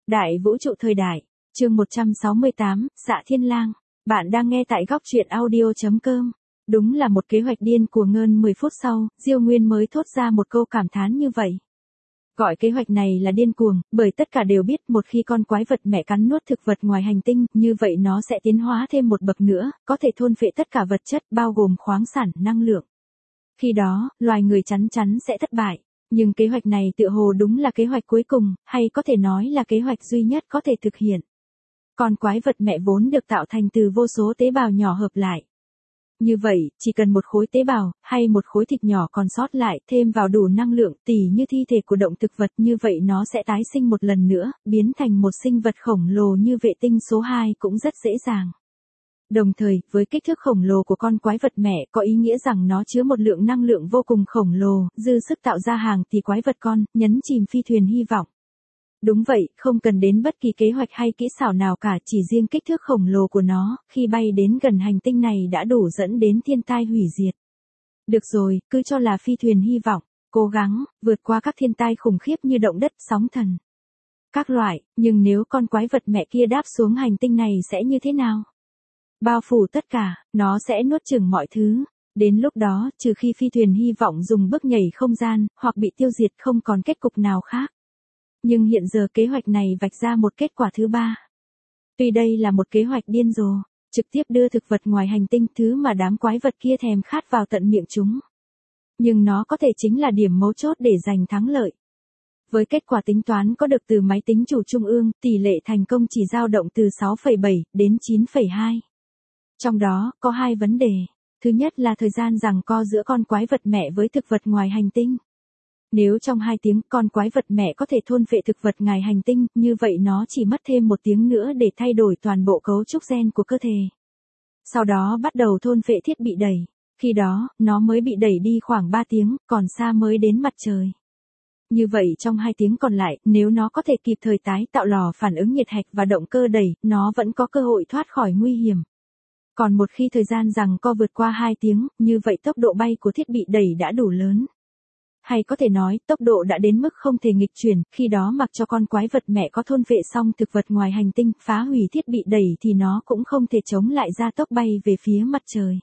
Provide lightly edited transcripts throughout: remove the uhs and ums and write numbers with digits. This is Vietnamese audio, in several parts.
Đại vũ trụ thời đại, chương 168, Dạ Thiên Lang. Bạn đang nghe tại góc truyện audio.com. Đúng là một kế hoạch điên của ngơn 10 phút sau, Diêu Nguyên mới thốt ra một câu cảm thán như vậy. Gọi kế hoạch này là điên cuồng, bởi tất cả đều biết một khi con quái vật mẹ cắn nuốt thực vật ngoài hành tinh, như vậy nó sẽ tiến hóa thêm một bậc nữa, có thể thôn phệ tất cả vật chất bao gồm khoáng sản, năng lượng. Khi đó, loài người chắn chắn sẽ thất bại. Nhưng kế hoạch này tựa hồ đúng là kế hoạch cuối cùng, hay có thể nói là kế hoạch duy nhất có thể thực hiện. Con quái vật mẹ vốn được tạo thành từ vô số tế bào nhỏ hợp lại. Như vậy, chỉ cần một khối tế bào, hay một khối thịt nhỏ còn sót lại, thêm vào đủ năng lượng tỉ như thi thể của động thực vật, như vậy nó sẽ tái sinh một lần nữa, biến thành một sinh vật khổng lồ như vệ tinh số 2 cũng rất dễ dàng. Đồng thời, với kích thước khổng lồ của con quái vật mẹ có ý nghĩa rằng nó chứa một lượng năng lượng vô cùng khổng lồ, dư sức tạo ra hàng tỷ quái vật con, nhấn chìm phi thuyền hy vọng. Đúng vậy, không cần đến bất kỳ kế hoạch hay kỹ xảo nào cả, chỉ riêng kích thước khổng lồ của nó, khi bay đến gần hành tinh này đã đủ dẫn đến thiên tai hủy diệt. Được rồi, cứ cho là phi thuyền hy vọng, cố gắng, vượt qua các thiên tai khủng khiếp như động đất, sóng thần. Các loại, nhưng nếu con quái vật mẹ kia đáp xuống hành tinh này sẽ như thế nào? Bao phủ tất cả, nó sẽ nuốt chửng mọi thứ. Đến lúc đó, trừ khi phi thuyền hy vọng dùng bước nhảy không gian, hoặc bị tiêu diệt không còn kết cục nào khác. Nhưng hiện giờ kế hoạch này vạch ra một kết quả thứ ba. Tuy đây là một kế hoạch điên rồ, trực tiếp đưa thực vật ngoài hành tinh, thứ mà đám quái vật kia thèm khát vào tận miệng chúng. Nhưng nó có thể chính là điểm mấu chốt để giành thắng lợi. Với kết quả tính toán có được từ máy tính chủ trung ương, tỷ lệ thành công chỉ dao động từ 6,7 đến 9,2. Trong đó, có hai vấn đề. Thứ nhất là thời gian giằng co giữa con quái vật mẹ với thực vật ngoài hành tinh. Nếu trong 2 tiếng con quái vật mẹ có thể thôn phệ thực vật ngoài hành tinh, như vậy nó chỉ mất thêm 1 tiếng nữa để thay đổi toàn bộ cấu trúc gen của cơ thể. Sau đó bắt đầu thôn phệ thiết bị đẩy. Khi đó, nó mới bị đẩy đi khoảng 3 tiếng, còn xa mới đến mặt trời. Như vậy trong 2 tiếng còn lại, nếu nó có thể kịp thời tái tạo lò phản ứng nhiệt hạch và động cơ đẩy, nó vẫn có cơ hội thoát khỏi nguy hiểm. Còn một khi thời gian giằng co vượt qua 2 tiếng, như vậy tốc độ bay của thiết bị đẩy đã đủ lớn. Hay có thể nói, tốc độ đã đến mức không thể nghịch chuyển, khi đó mặc cho con quái vật mẹ có thôn phệ xong thực vật ngoài hành tinh, phá hủy thiết bị đẩy thì nó cũng không thể chống lại gia tốc bay về phía mặt trời.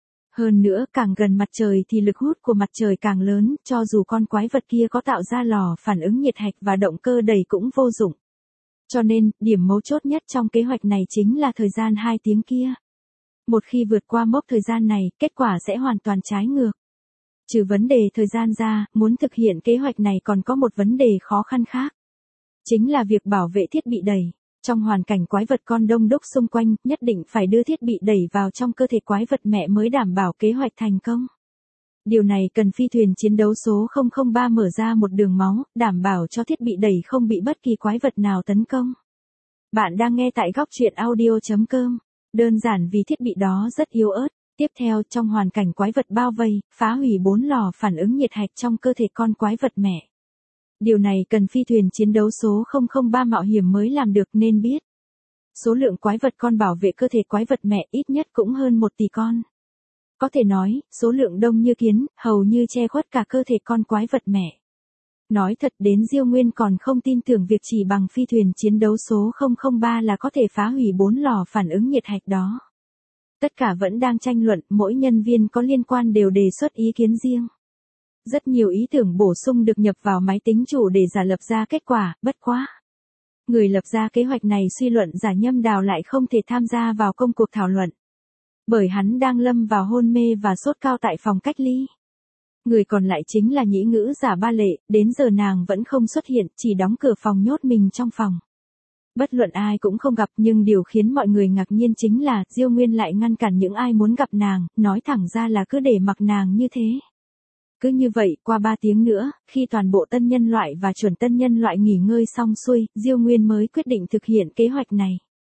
Hơn nữa, càng gần mặt trời thì lực hút của mặt trời càng lớn, cho dù con quái vật kia có tạo ra lò phản ứng nhiệt hạch và động cơ đẩy cũng vô dụng. Cho nên, điểm mấu chốt nhất trong kế hoạch này chính là thời gian 2 tiếng kia. Một khi vượt qua mốc thời gian này, kết quả sẽ hoàn toàn trái ngược. Trừ vấn đề thời gian ra, muốn thực hiện kế hoạch này còn có một vấn đề khó khăn khác. Chính là việc bảo vệ thiết bị đẩy. Trong hoàn cảnh quái vật con đông đúc xung quanh, nhất định phải đưa thiết bị đẩy vào trong cơ thể quái vật mẹ mới đảm bảo kế hoạch thành công. Điều này cần phi thuyền chiến đấu số 003 mở ra một đường máu, đảm bảo cho thiết bị đẩy không bị bất kỳ quái vật nào tấn công. Bạn đang nghe tại góc truyện audio.com. Đơn giản vì thiết bị đó rất yếu ớt. Tiếp theo, trong hoàn cảnh quái vật bao vây, phá hủy 4 lò phản ứng nhiệt hạch trong cơ thể con quái vật mẹ. Điều này cần phi thuyền chiến đấu số 003 mạo hiểm mới làm được, nên biết. Số lượng quái vật con bảo vệ cơ thể quái vật mẹ ít nhất cũng hơn 1 tỷ con. Có thể nói, số lượng đông như kiến, hầu như che khuất cả cơ thể con quái vật mẹ. Nói thật đến Diêu Nguyên còn không tin tưởng việc chỉ bằng phi thuyền chiến đấu số 003 là có thể phá hủy 4 lò phản ứng nhiệt hạch đó. Tất cả vẫn đang tranh luận, mỗi nhân viên có liên quan đều đề xuất ý kiến riêng. Rất nhiều ý tưởng bổ sung được nhập vào máy tính chủ để giả lập ra kết quả, bất quá. Người lập ra kế hoạch này suy luận giả Nhâm Đào lại không thể tham gia vào công cuộc thảo luận. Bởi hắn đang lâm vào hôn mê và sốt cao tại phòng cách ly. Người còn lại chính là nhĩ ngữ giả Ba Lệ, đến giờ nàng vẫn không xuất hiện, chỉ đóng cửa phòng nhốt mình trong phòng. Bất luận ai cũng không gặp, nhưng điều khiến mọi người ngạc nhiên chính là Diêu Nguyên lại ngăn cản những ai muốn gặp nàng, nói thẳng ra là cứ để mặc nàng như thế. Cứ như vậy, qua 3 tiếng nữa, khi toàn bộ tân nhân loại và chuẩn tân nhân loại nghỉ ngơi xong xuôi, Diêu Nguyên mới quyết định thực hiện kế hoạch này.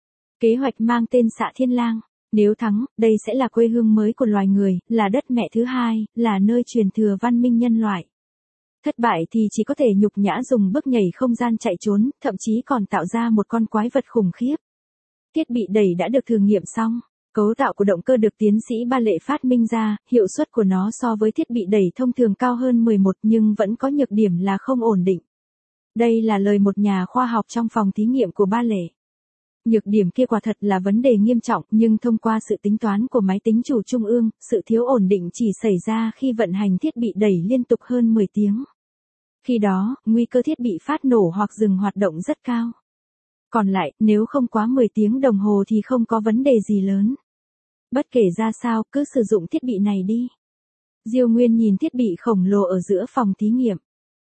Kế hoạch mang tên Dạ Thiên Lang. Nếu thắng, đây sẽ là quê hương mới của loài người, là đất mẹ thứ hai, là nơi truyền thừa văn minh nhân loại. Thất bại thì chỉ có thể nhục nhã dùng bước nhảy không gian chạy trốn, thậm chí còn tạo ra một con quái vật khủng khiếp. Thiết bị đẩy đã được thử nghiệm xong. Cấu tạo của động cơ được tiến sĩ Ba Lệ phát minh ra, hiệu suất của nó so với thiết bị đẩy thông thường cao hơn 11 nhưng vẫn có nhược điểm là không ổn định. Đây là lời một nhà khoa học trong phòng thí nghiệm của Ba Lệ. Nhược điểm kia quả thật là vấn đề nghiêm trọng, nhưng thông qua sự tính toán của máy tính chủ trung ương, sự thiếu ổn định chỉ xảy ra khi vận hành thiết bị đẩy liên tục hơn 10 tiếng. Khi đó, nguy cơ thiết bị phát nổ hoặc dừng hoạt động rất cao. Còn lại, nếu không quá 10 tiếng đồng hồ thì không có vấn đề gì lớn. Bất kể ra sao, cứ sử dụng thiết bị này đi. Diêu Nguyên nhìn thiết bị khổng lồ ở giữa phòng thí nghiệm.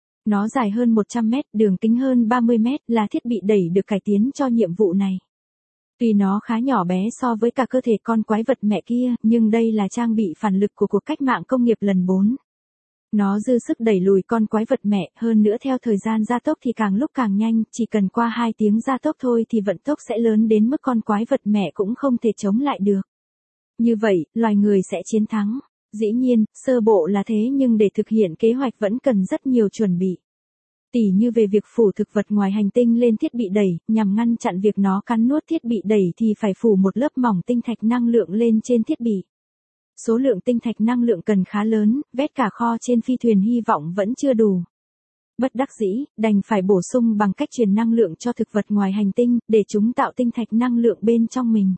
Nó dài hơn 100 mét, đường kính hơn 30 mét, là thiết bị đẩy được cải tiến cho nhiệm vụ này. Tuy nó khá nhỏ bé so với cả cơ thể con quái vật mẹ kia, nhưng đây là trang bị phản lực của cuộc cách mạng công nghiệp lần 4. Nó dư sức đẩy lùi con quái vật mẹ, hơn nữa theo thời gian gia tốc thì càng lúc càng nhanh, chỉ cần qua 2 tiếng gia tốc thôi thì vận tốc sẽ lớn đến mức con quái vật mẹ cũng không thể chống lại được. Như vậy, loài người sẽ chiến thắng. Dĩ nhiên, sơ bộ là thế nhưng để thực hiện kế hoạch vẫn cần rất nhiều chuẩn bị. Tỉ như về việc phủ thực vật ngoài hành tinh lên thiết bị đẩy, nhằm ngăn chặn việc nó cắn nuốt thiết bị đẩy thì phải phủ một lớp mỏng tinh thạch năng lượng lên trên thiết bị. Số lượng tinh thạch năng lượng cần khá lớn, vét cả kho trên phi thuyền hy vọng vẫn chưa đủ. Bất đắc dĩ, đành phải bổ sung bằng cách truyền năng lượng cho thực vật ngoài hành tinh, để chúng tạo tinh thạch năng lượng bên trong mình.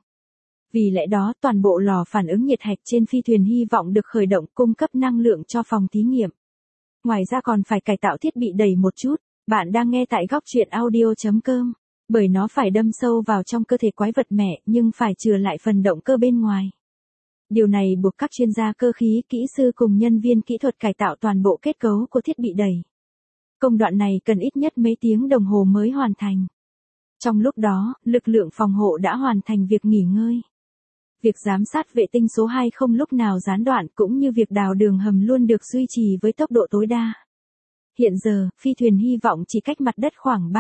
Vì lẽ đó, toàn bộ lò phản ứng nhiệt hạch trên phi thuyền hy vọng được khởi động cung cấp năng lượng cho phòng thí nghiệm. Ngoài ra còn phải cải tạo thiết bị đẩy một chút. Bạn đang nghe tại góc truyện audio.com. Bởi nó phải đâm sâu vào trong cơ thể quái vật mẹ nhưng phải chừa lại phần động cơ bên ngoài. Điều này buộc các chuyên gia cơ khí, kỹ sư cùng nhân viên kỹ thuật cải tạo toàn bộ kết cấu của thiết bị đẩy. Công đoạn này cần ít nhất mấy tiếng đồng hồ mới hoàn thành. Trong lúc đó, lực lượng phòng hộ đã hoàn thành việc nghỉ ngơi. Việc giám sát vệ tinh số 2 không lúc nào gián đoạn cũng như việc đào đường hầm luôn được duy trì với tốc độ tối đa. Hiện giờ, phi thuyền hy vọng chỉ cách mặt đất khoảng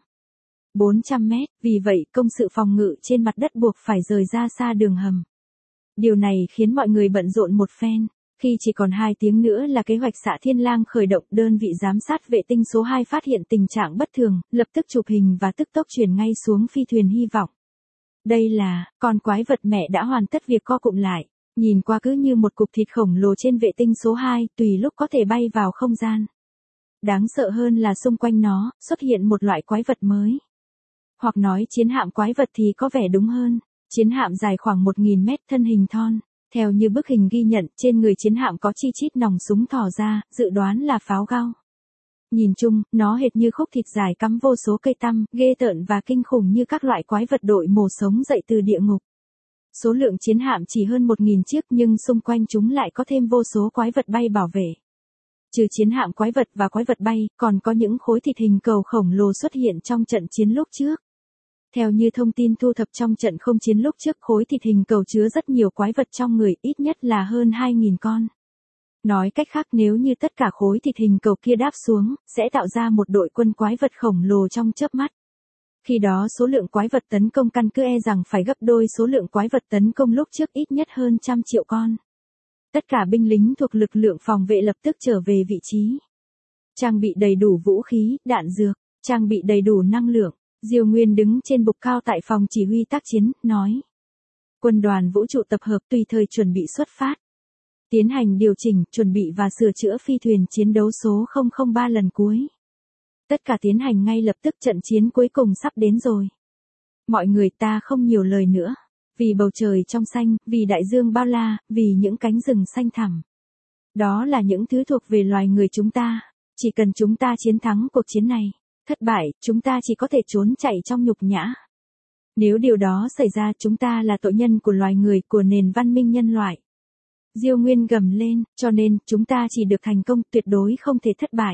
400 mét, vì vậy công sự phòng ngự trên mặt đất buộc phải rời ra xa đường hầm. Điều này khiến mọi người bận rộn một phen. Khi chỉ còn 2 tiếng nữa là kế hoạch xạ Thiên Lang khởi động, đơn vị giám sát vệ tinh số 2 phát hiện tình trạng bất thường, lập tức chụp hình và tức tốc chuyển ngay xuống phi thuyền hy vọng. Đây là, con quái vật mẹ đã hoàn tất việc co cụm lại, nhìn qua cứ như một cục thịt khổng lồ trên vệ tinh số 2, tùy lúc có thể bay vào không gian. Đáng sợ hơn là xung quanh nó, xuất hiện một loại quái vật mới. Hoặc nói chiến hạm quái vật thì có vẻ đúng hơn. Chiến hạm dài khoảng 1.000 mét, thân hình thon. Theo như bức hình ghi nhận, trên người chiến hạm có chi chít nòng súng thò ra, dự đoán là pháo gao. Nhìn chung, nó hệt như khúc thịt dài cắm vô số cây tăm, ghê tởn và kinh khủng như các loại quái vật đội mổ sống dậy từ địa ngục. Số lượng chiến hạm chỉ hơn 1.000 chiếc nhưng xung quanh chúng lại có thêm vô số quái vật bay bảo vệ. Trừ chiến hạm quái vật và quái vật bay, còn có những khối thịt hình cầu khổng lồ xuất hiện trong trận chiến lúc trước. Theo như thông tin thu thập trong trận không chiến lúc trước, khối thịt hình cầu chứa rất nhiều quái vật trong người, ít nhất là hơn 2.000 con. Nói cách khác, nếu như tất cả khối thịt hình cầu kia đáp xuống, sẽ tạo ra một đội quân quái vật khổng lồ trong chớp mắt. Khi đó số lượng quái vật tấn công căn cứ rằng phải gấp đôi số lượng quái vật tấn công lúc trước, ít nhất hơn 100 triệu con. Tất cả binh lính thuộc lực lượng phòng vệ lập tức trở về vị trí. Trang bị đầy đủ vũ khí, đạn dược, trang bị đầy đủ năng lượng. Diêu Nguyên đứng trên bục cao tại phòng chỉ huy tác chiến, nói. Quân đoàn vũ trụ tập hợp tùy thời chuẩn bị xuất phát. Tiến hành điều chỉnh, chuẩn bị và sửa chữa phi thuyền chiến đấu số 003 lần cuối. Tất cả tiến hành ngay lập tức, trận chiến cuối cùng sắp đến rồi. Mọi người, ta không nhiều lời nữa. Vì bầu trời trong xanh, vì đại dương bao la, vì những cánh rừng xanh thẳm. Đó là những thứ thuộc về loài người chúng ta. Chỉ cần chúng ta chiến thắng cuộc chiến này. Thất bại, chúng ta chỉ có thể trốn chạy trong nhục nhã. Nếu điều đó xảy ra, chúng ta là tội nhân của loài người, của nền văn minh nhân loại. Diêu Nguyên gầm lên, cho nên, chúng ta chỉ được thành công, tuyệt đối không thể thất bại.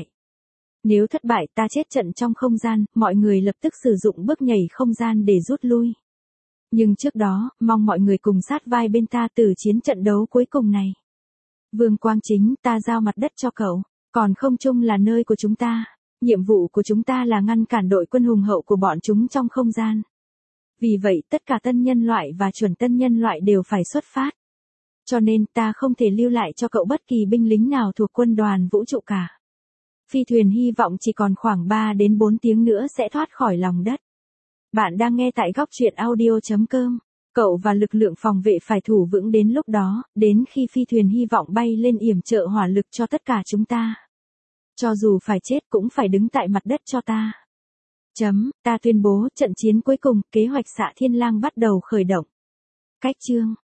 Nếu thất bại, ta chết trận trong không gian, mọi người lập tức sử dụng bước nhảy không gian để rút lui. Nhưng trước đó, mong mọi người cùng sát vai bên ta từ chiến trận đấu cuối cùng này. Vương Quang Chính, ta giao mặt đất cho cậu, còn không trung là nơi của chúng ta. Nhiệm vụ của chúng ta là ngăn cản đội quân hùng hậu của bọn chúng trong không gian. Vì vậy, tất cả tân nhân loại và chuẩn tân nhân loại đều phải xuất phát. Cho nên, ta không thể lưu lại cho cậu bất kỳ binh lính nào thuộc quân đoàn vũ trụ cả. Phi thuyền hy vọng chỉ còn khoảng 3 đến 4 tiếng nữa sẽ thoát khỏi lòng đất. Bạn đang nghe tại góc truyện audio.com. Cậu và lực lượng phòng vệ phải thủ vững đến lúc đó, đến khi phi thuyền hy vọng bay lên yểm trợ hỏa lực cho tất cả chúng ta. Cho dù phải chết cũng phải đứng tại mặt đất cho ta. Ta tuyên bố trận chiến cuối cùng, kế hoạch Xạ Thiên Lang bắt đầu khởi động. Cách chương